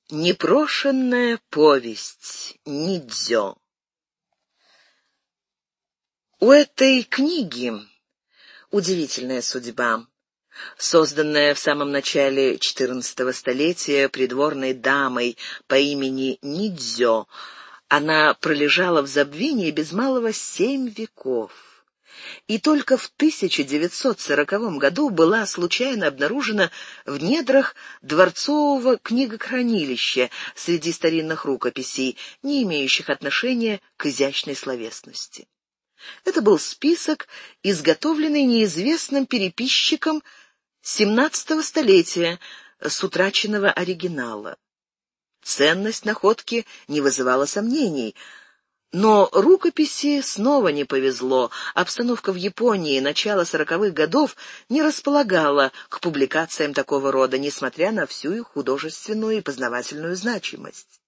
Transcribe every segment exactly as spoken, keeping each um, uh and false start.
Непрошенная повесть Нидзё. У этой книги удивительная судьба. Созданная в самом начале четырнадцатого столетия придворной дамой по имени Нидзё, она пролежала в забвении без малого семь веков. И только в тысяча девятьсот сороковом году была случайно обнаружена в недрах дворцового книгохранилища среди старинных рукописей, не имеющих отношения к изящной словесности. Это был список, изготовленный неизвестным переписчиком семнадцатого столетия с утраченного оригинала. Ценность находки не вызывала сомнений, но рукописи снова не повезло. Обстановка в Японии начала сороковых годов не располагала к публикациям такого рода, несмотря на всю их художественную и познавательную значимость.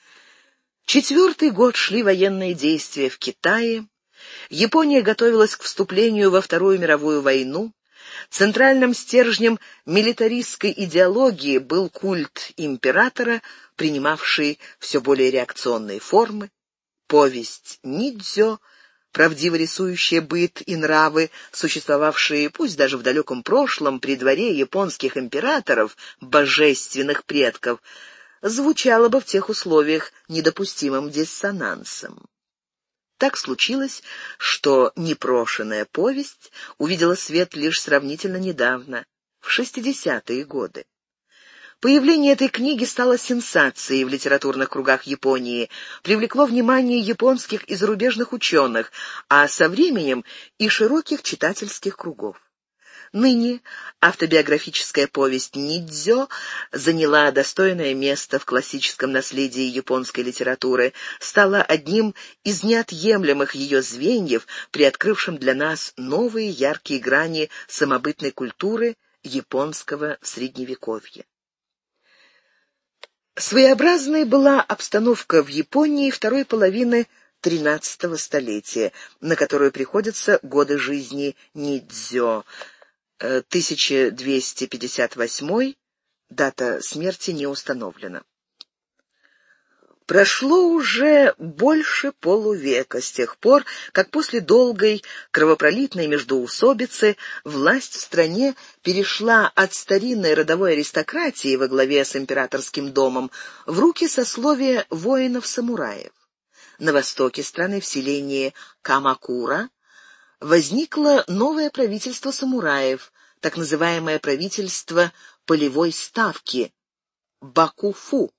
Четвертый год шли военные действия в Китае. Япония готовилась к вступлению во Вторую мировую войну. Центральным стержнем милитаристской идеологии был культ императора, принимавший все более реакционные формы. Повесть Нидзё, правдиво рисующая быт и нравы, существовавшие, пусть даже в далеком прошлом, при дворе японских императоров, божественных предков, звучала бы в тех условиях недопустимым диссонансом. Так случилось, что непрошенная повесть увидела свет лишь сравнительно недавно, в шестидесятые годы. Появление этой книги стало сенсацией в литературных кругах Японии, привлекло внимание японских и зарубежных ученых, а со временем и широких читательских кругов. Ныне автобиографическая повесть Нидзё заняла достойное место в классическом наследии японской литературы, стала одним из неотъемлемых ее звеньев, приоткрывшим для нас новые яркие грани самобытной культуры японского средневековья. Своеобразной была обстановка в Японии второй половины тринадцатого столетия, на которую приходятся годы жизни Нидзё. тысяча двести пятьдесят восьмой, дата смерти не установлена. Прошло уже больше полувека с тех пор, как после долгой кровопролитной междоусобицы власть в стране перешла от старинной родовой аристократии во главе с императорским домом в руки сословия воинов-самураев. На востоке страны, в селении Камакура, возникло новое правительство самураев, так называемое правительство полевой ставки Бакуфу.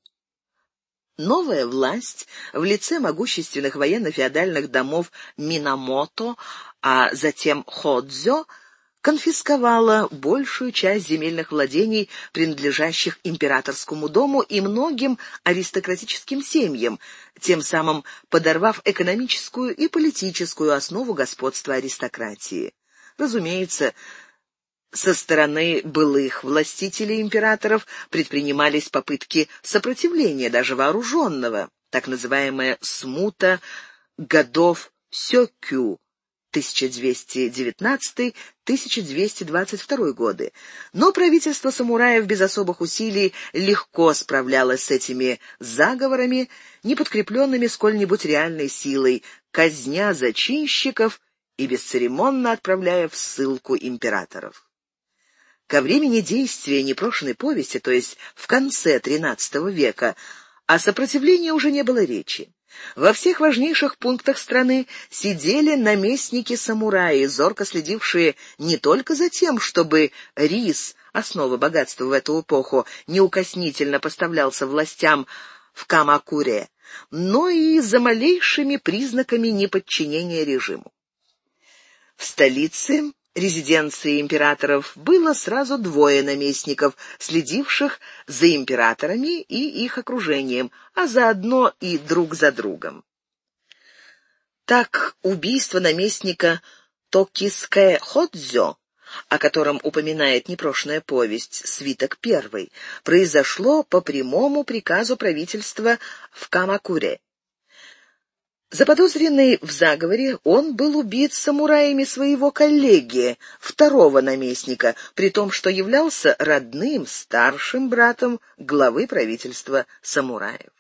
Новая власть в лице могущественных военно-феодальных домов Минамото, а затем Ходзё, конфисковала большую часть земельных владений, принадлежащих императорскому дому и многим аристократическим семьям, тем самым подорвав экономическую и политическую основу господства аристократии. Разумеется, со стороны былых властителей императоров предпринимались попытки сопротивления, даже вооруженного, так называемая смута годов Сёкю тысяча двести девятнадцатый — тысяча двести двадцать второй годы. Но правительство самураев без особых усилий легко справлялось с этими заговорами, не подкрепленными сколь-нибудь реальной силой, казня зачинщиков и бесцеремонно отправляя в ссылку императоров. Ко времени действия непрошенной повести, то есть в конце тринадцатого века, о сопротивлении уже не было речи. Во всех важнейших пунктах страны сидели наместники-самураи, зорко следившие не только за тем, чтобы рис, основа богатства в эту эпоху, неукоснительно поставлялся властям в Камакуре, но и за малейшими признаками неподчинения режиму. В столице, резиденции императоров, было сразу двое наместников, следивших за императорами и их окружением, а заодно и друг за другом. Так, убийство наместника Токиске Ходзё, о котором упоминает непрошенная повесть, свиток первый, произошло по прямому приказу правительства в Камакуре. Заподозренный в заговоре, он был убит самураями своего коллеги, второго наместника, при том, что являлся родным, старшим братом главы правительства самураев.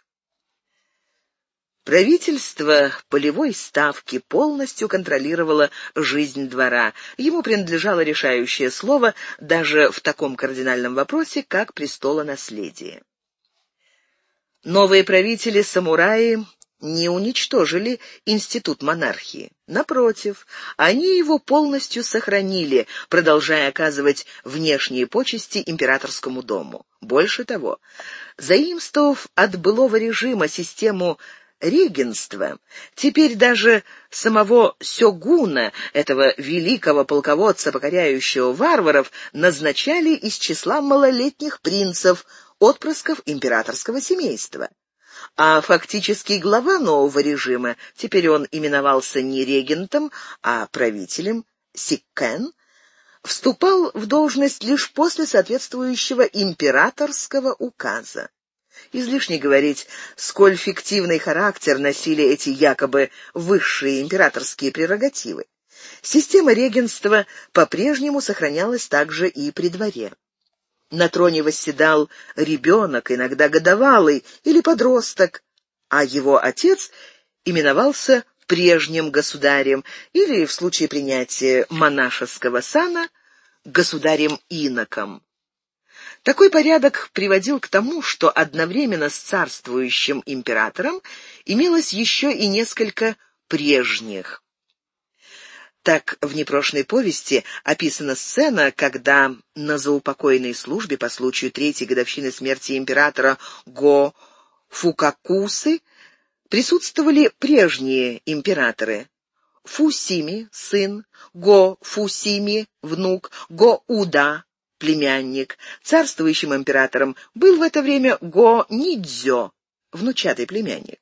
Правительство полевой ставки полностью контролировало жизнь двора. Ему принадлежало решающее слово даже в таком кардинальном вопросе, как престолонаследие. Новые правители-самураи не уничтожили институт монархии. Напротив, они его полностью сохранили, продолжая оказывать внешние почести императорскому дому. Больше того, заимствовав от былого режима систему регенства, теперь даже самого сёгуна, этого великого полководца, покоряющего варваров, назначали из числа малолетних принцев, отпрысков императорского семейства. А фактически глава нового режима, теперь он именовался не регентом, а правителем, сиккен, вступал в должность лишь после соответствующего императорского указа. Излишне говорить, сколь фиктивный характер носили эти якобы высшие императорские прерогативы. Система регенства по-прежнему сохранялась также и при дворе. На троне восседал ребенок, иногда годовалый или подросток, а его отец именовался прежним государем или, в случае принятия монашеского сана, государем-иноком. Такой порядок приводил к тому, что одновременно с царствующим императором имелось еще и несколько прежних. Так в непрошенной повести описана сцена, когда на заупокойной службе по случаю третьей годовщины смерти императора Го Фукакусы присутствовали прежние императоры: Фусими, сын, Го Фусими, внук, Го Уда, племянник. Царствующим императором был в это время Го Нидзё, внучатый племянник.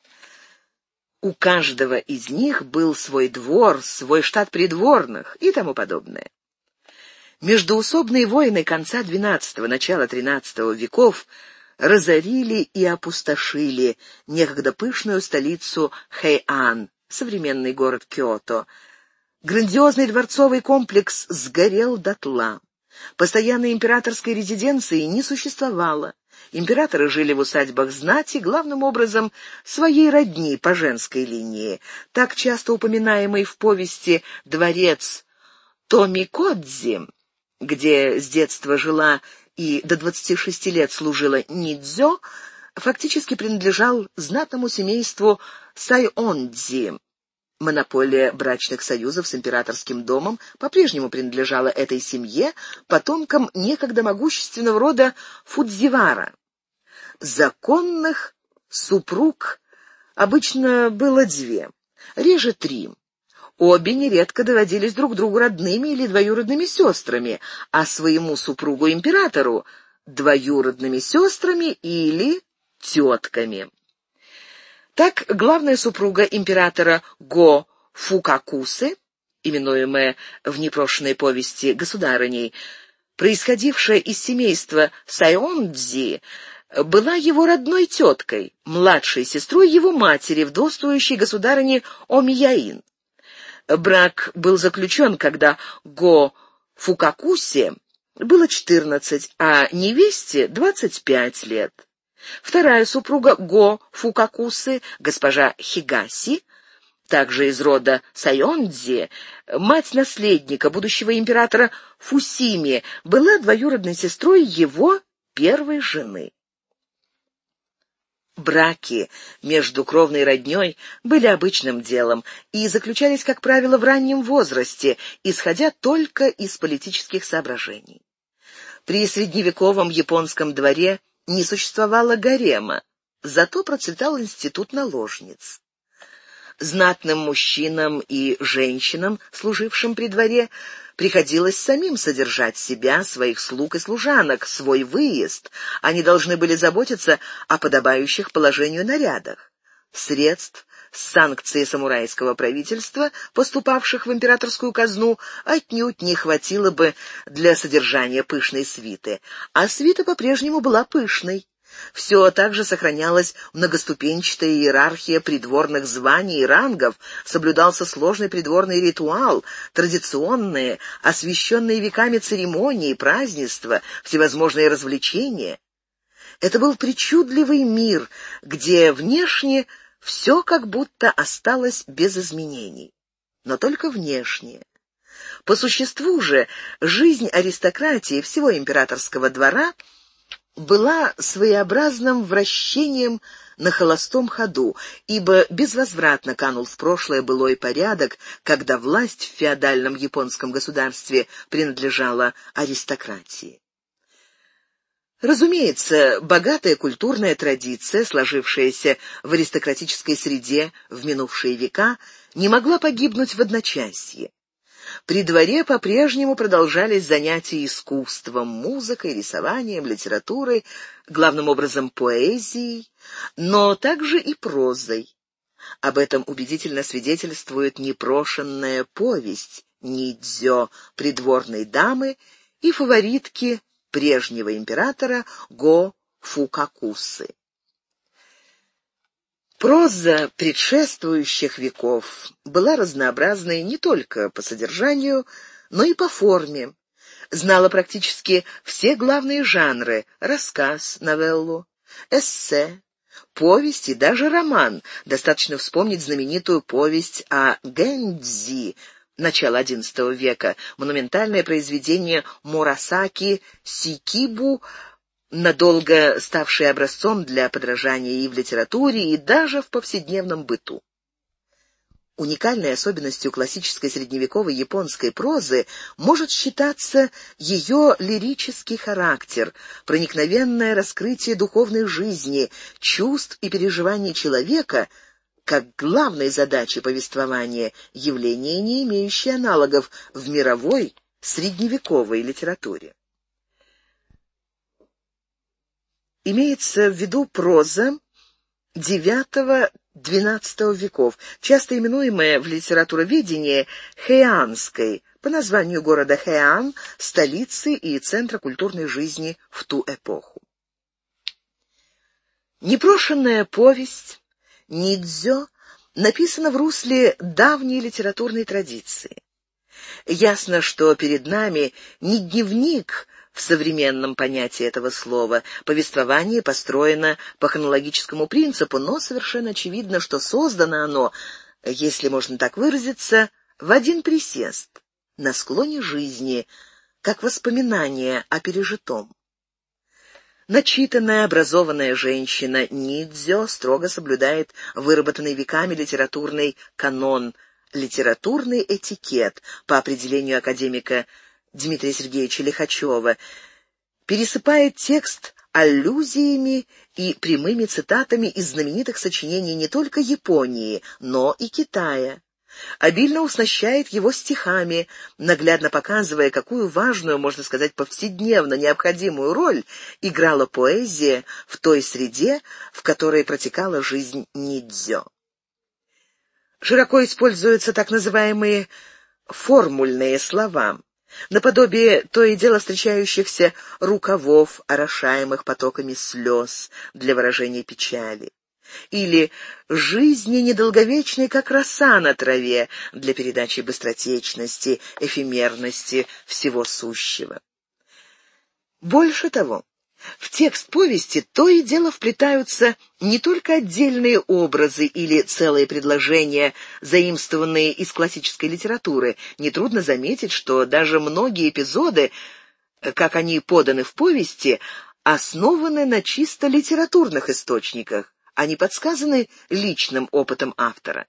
У каждого из них был свой двор, свой штат придворных и тому подобное. Междоусобные войны конца двенадцатого, начала тринадцатого веков разорили и опустошили некогда пышную столицу Хэйан, современный город Киото. Грандиозный дворцовый комплекс сгорел дотла. Постоянной императорской резиденции не существовало. Императоры жили в усадьбах знати, главным образом своей родни по женской линии. Так часто упоминаемый в повести дворец Томикодзи, где с детства жила и до двадцати шести лет служила Нидзё, фактически принадлежал знатному семейству Сайондзи. Монополия брачных союзов с императорским домом по-прежнему принадлежала этой семье, потомкам некогда могущественного рода Фудзивара. Законных супруг обычно было две, реже три. Обе нередко доводились друг другу родными или двоюродными сестрами, а своему супругу-императору — двоюродными сестрами или тетками. Так, главная супруга императора Го Фукакусы, именуемая в непрошенной повести государыней, происходившая из семейства Сайондзи, была его родной теткой, младшей сестрой его матери, вдовствующей государыни Омияин. Брак был заключен, когда Го Фукакусе было четырнадцать, а невесте двадцать пять лет. Вторая супруга Го Фукакусы, госпожа Хигаси, также из рода Сайондзи, мать наследника, будущего императора Фусими, была двоюродной сестрой его первой жены. Браки между кровной роднёй были обычным делом и заключались, как правило, в раннем возрасте, исходя только из политических соображений. При средневековом японском дворе не существовало гарема, зато процветал институт наложниц. Знатным мужчинам и женщинам, служившим при дворе, приходилось самим содержать себя, своих слуг и служанок, свой выезд. Они должны были заботиться о подобающих положению нарядах. Средств с санкции самурайского правительства, поступавших в императорскую казну, отнюдь не хватило бы для содержания пышной свиты. А свита по-прежнему была пышной. Все также сохранялась многоступенчатая иерархия придворных званий и рангов, соблюдался сложный придворный ритуал, традиционные, освященные веками церемонии, празднества, всевозможные развлечения. Это был причудливый мир, где внешне все как будто осталось без изменений. Но только внешне. По существу же, жизнь аристократии всего императорского двора была своеобразным вращением на холостом ходу, ибо безвозвратно канул в прошлое былой порядок, когда власть в феодальном японском государстве принадлежала аристократии. Разумеется, богатая культурная традиция, сложившаяся в аристократической среде в минувшие века, не могла погибнуть в одночасье. При дворе по-прежнему продолжались занятия искусством, музыкой, рисованием, литературой, главным образом поэзией, но также и прозой. Об этом убедительно свидетельствует непрошенная повесть «Нидзё» придворной дамы и фаворитки прежнего императора Го Фукакусы. Проза предшествующих веков была разнообразной не только по содержанию, но и по форме. Знала практически все главные жанры — рассказ, новеллу, эссе, повесть и даже роман. Достаточно вспомнить знаменитую повесть о Гэндзи, начала одиннадцатого века, монументальное произведение Мурасаки Сикибу, надолго ставший образцом для подражания и в литературе, и даже в повседневном быту. Уникальной особенностью классической средневековой японской прозы может считаться ее лирический характер, проникновенное раскрытие духовной жизни, чувств и переживаний человека, как главной задачи повествования, явление, не имеющее аналогов в мировой средневековой литературе. Имеется в виду проза девятого-двенадцатого веков, часто именуемая в литературоведении хэйанской, по названию города Хэйан, столицы и центра культурной жизни в ту эпоху. Непрошенная повесть «Нидзё» написана в русле давней литературной традиции. Ясно, что перед нами не дневник в современном понятии этого слова. Повествование построено по хронологическому принципу, но совершенно очевидно, что создано оно, если можно так выразиться, в один присест, на склоне жизни, как воспоминание о пережитом. Начитанная, образованная женщина Нидзё строго соблюдает выработанный веками литературный канон, литературный этикет, по определению академика Дмитрия Сергеевича Лихачева, пересыпает текст аллюзиями и прямыми цитатами из знаменитых сочинений не только Японии, но и Китая. Обильно уснащает его стихами, наглядно показывая, какую важную, можно сказать, повседневно необходимую роль играла поэзия в той среде, в которой протекала жизнь Нидзё. Широко используются так называемые формульные слова, наподобие то и дело встречающихся рукавов, орошаемых потоками слез для выражения печали, или «жизни недолговечной, как роса на траве» для передачи быстротечности, эфемерности всего сущего. Больше того, в текст повести то и дело вплетаются не только отдельные образы или целые предложения, заимствованные из классической литературы. Нетрудно заметить, что даже многие эпизоды, как они поданы в повести, основаны на чисто литературных источниках, они подсказаны личным опытом автора.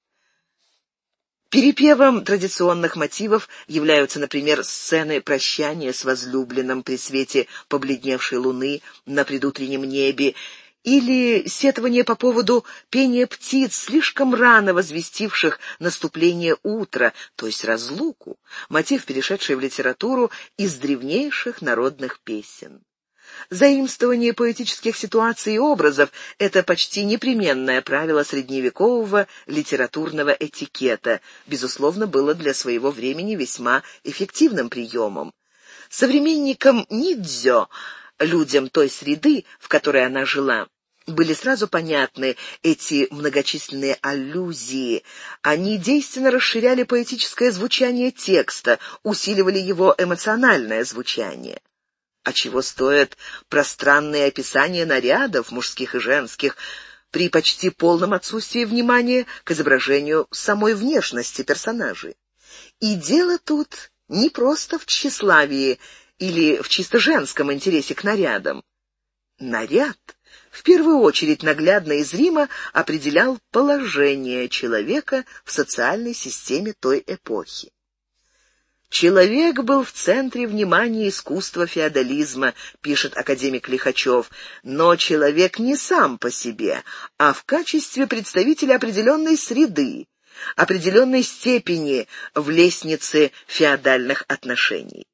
Перепевом традиционных мотивов являются, например, сцены прощания с возлюбленным при свете побледневшей луны на предутреннем небе или сетование по поводу пения птиц, слишком рано возвестивших наступление утра, то есть разлуку, мотив, перешедший в литературу из древнейших народных песен. Заимствование поэтических ситуаций и образов — это почти непременное правило средневекового литературного этикета, безусловно, было для своего времени весьма эффективным приемом. Современникам Нидзё Людям той среды, в которой она жила, были сразу понятны эти многочисленные аллюзии. Они действенно расширяли поэтическое звучание текста, усиливали его эмоциональное звучание. А чего стоят пространные описания нарядов, мужских и женских, при почти полном отсутствии внимания к изображению самой внешности персонажей? И дело тут не просто в тщеславии или в чисто женском интересе к нарядам. Наряд в первую очередь наглядно и зримо определял положение человека в социальной системе той эпохи. «Человек был в центре внимания искусства феодализма», пишет академик Лихачев, «но человек не сам по себе, а в качестве представителя определенной среды, определенной степени в лестнице феодальных отношений».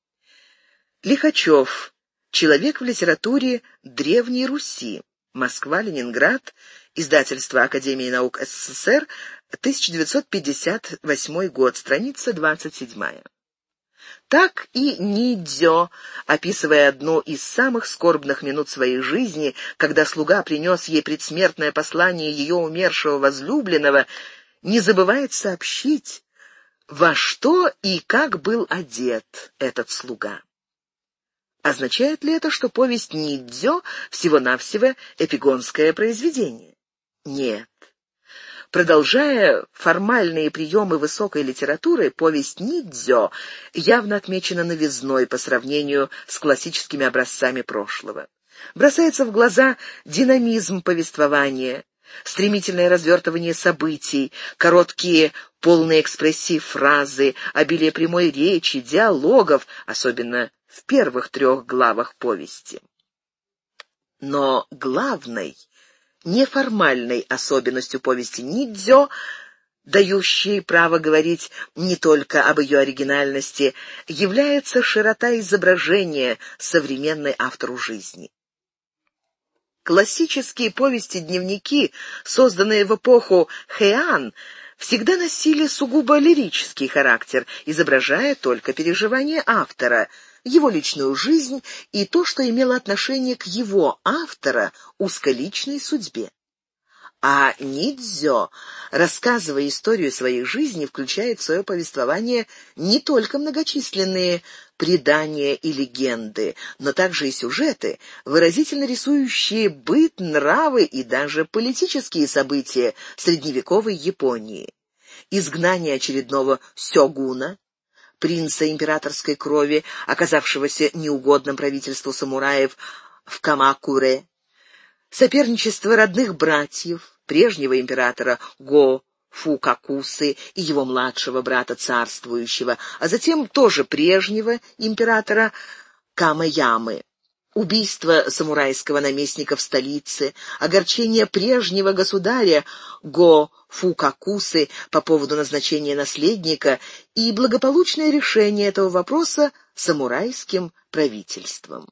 Лихачев. Человек в литературе Древней Руси. Москва, Ленинград. Издательство Академии наук СССР. тысяча девятьсот пятьдесят восьмой год. Страница двадцать семь. Так и Нидзё, описывая одну из самых скорбных минут своей жизни, когда слуга принес ей предсмертное послание ее умершего возлюбленного, не забывает сообщить, во что и как был одет этот слуга. Означает ли это, что повесть Нидзё всего-навсего эпигонское произведение? Нет. Продолжая формальные приемы высокой литературы, повесть Нидзё явно отмечена новизной по сравнению с классическими образцами прошлого. Бросается в глаза динамизм повествования, стремительное развертывание событий, короткие полные экспрессии фразы, обилие прямой речи, диалогов, особенно в первых трех главах повести. Но главной, неформальной особенностью повести Нидзё, дающей право говорить не только об ее оригинальности, является широта изображения современной автору жизни. Классические повести-дневники, созданные в эпоху Хэйан, всегда носили сугубо лирический характер, изображая только переживания автора, его личную жизнь и то, что имело отношение к его, автора, узколичной судьбе. А Нидзё, рассказывая историю своей жизни, включает в свое повествование не только многочисленные предания и легенды, но также и сюжеты, выразительно рисующие быт, нравы и даже политические события средневековой Японии. Изгнание очередного сёгуна, принца императорской крови, оказавшегося неугодным правительству самураев в Камакуре, соперничество родных братьев, прежнего императора Го Фукакусы и его младшего брата царствующего, а затем тоже прежнего императора Камэямы, убийство самурайского наместника в столице, огорчение прежнего государя Го Фукакусы по поводу назначения наследника и благополучное решение этого вопроса самурайским правительством.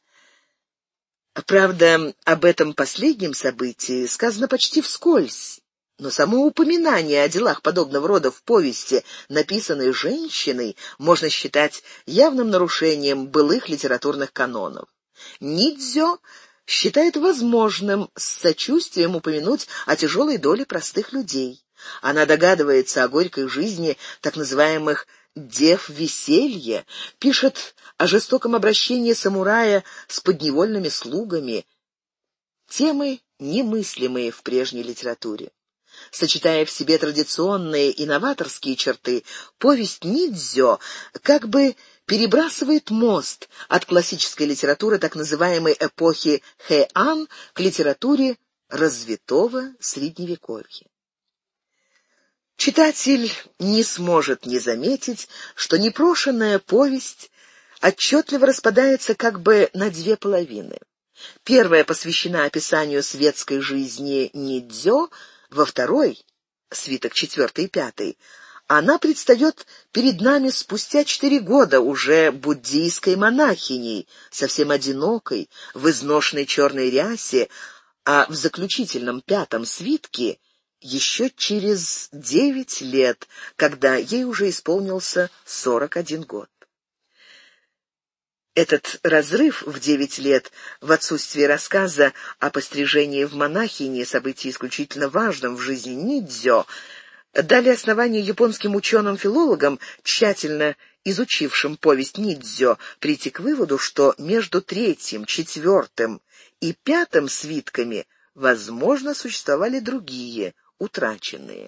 Правда, об этом последнем событии сказано почти вскользь, но само упоминание о делах подобного рода в повести, написанной женщиной, можно считать явным нарушением былых литературных канонов. Нидзё считает возможным с сочувствием упомянуть о тяжелой доле простых людей. Она догадывается о горькой жизни так называемых «дев веселья», пишет о жестоком обращении самурая с подневольными слугами. Темы, немыслимые в прежней литературе. Сочетая в себе традиционные и новаторские черты, повесть Нидзё как бы перебрасывает мост от классической литературы так называемой эпохи Хэйан к литературе развитого Средневековья. Читатель не сможет не заметить, что непрошенная повесть отчетливо распадается как бы на две половины. Первая посвящена описанию светской жизни Нидзё, во второй, свиток четвертый и пятый, она предстает перед нами спустя четыре года уже буддийской монахиней, совсем одинокой, в изношенной черной рясе, а в заключительном пятом свитке еще через девять лет, когда ей уже исполнился сорок один год. Этот разрыв в девять лет, в отсутствии рассказа о пострижении в монахини, событии исключительно важном в жизни Нидзё, дали основание японским ученым-филологам, тщательно изучившим повесть Нидзё, прийти к выводу, что между третьим, четвертым и пятым свитками, возможно, существовали другие, утраченные.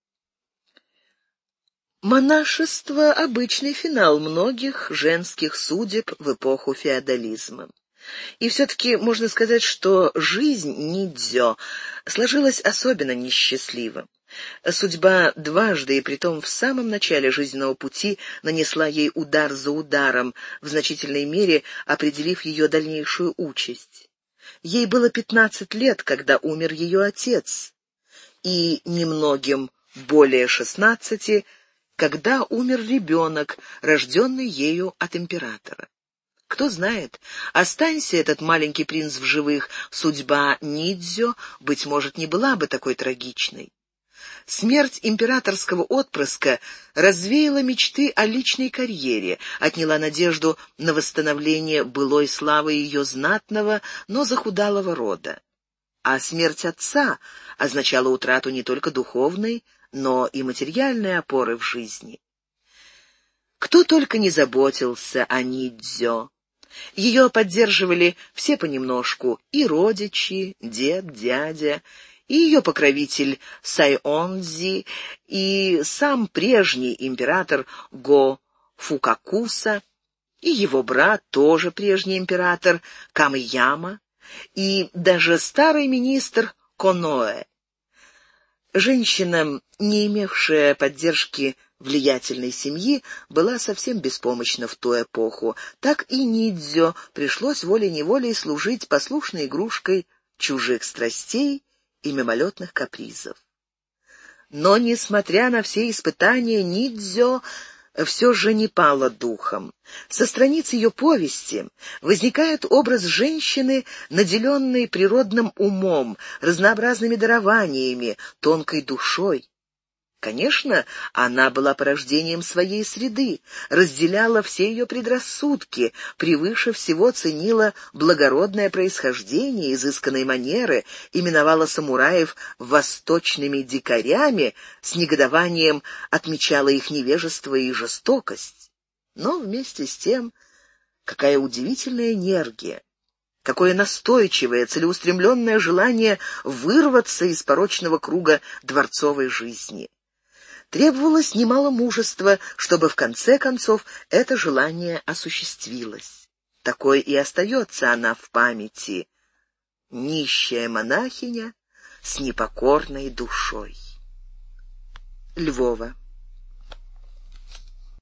Монашество — обычный финал многих женских судеб в эпоху феодализма. И все-таки можно сказать, что жизнь Нидзё сложилась особенно несчастливо. Судьба дважды, и притом в самом начале жизненного пути, нанесла ей удар за ударом, в значительной мере определив ее дальнейшую участь. Ей было пятнадцать лет, когда умер ее отец, и немногим более шестнадцати, когда умер ребенок, рожденный ею от императора. Кто знает, останься этот маленький принц в живых, судьба Нидзё, быть может, не была бы такой трагичной. Смерть императорского отпрыска развеяла мечты о личной карьере, отняла надежду на восстановление былой славы ее знатного, но захудалого рода. А смерть отца означала утрату не только духовной, но и материальной опоры в жизни. Кто только не заботился о Нидзё. Ее поддерживали все понемножку: и родичи, дед, дядя, и ее покровитель Сайонзи, и сам прежний император Го Фукакуса, и его брат, тоже прежний император Камэяма, и даже старый министр Коноэ. Женщина, не имевшая поддержки влиятельной семьи, была совсем беспомощна в ту эпоху. Так и Нидзё пришлось волей-неволей служить послушной игрушкой чужих страстей и мимолетных капризов. Но, несмотря на все испытания, Нидзё все же не пала духом. Со страниц ее повести возникает образ женщины, наделенной природным умом, разнообразными дарованиями, тонкой душой. Конечно, она была порождением своей среды, разделяла все ее предрассудки, превыше всего ценила благородное происхождение, изысканные манеры, именовала самураев восточными дикарями, с негодованием отмечала их невежество и жестокость. Но вместе с тем, какая удивительная энергия, какое настойчивое, целеустремленное желание вырваться из порочного круга дворцовой жизни. Требовалось немало мужества, чтобы в конце концов это желание осуществилось. Такой и остается она в памяти: нищая монахиня с непокорной душой. Львова.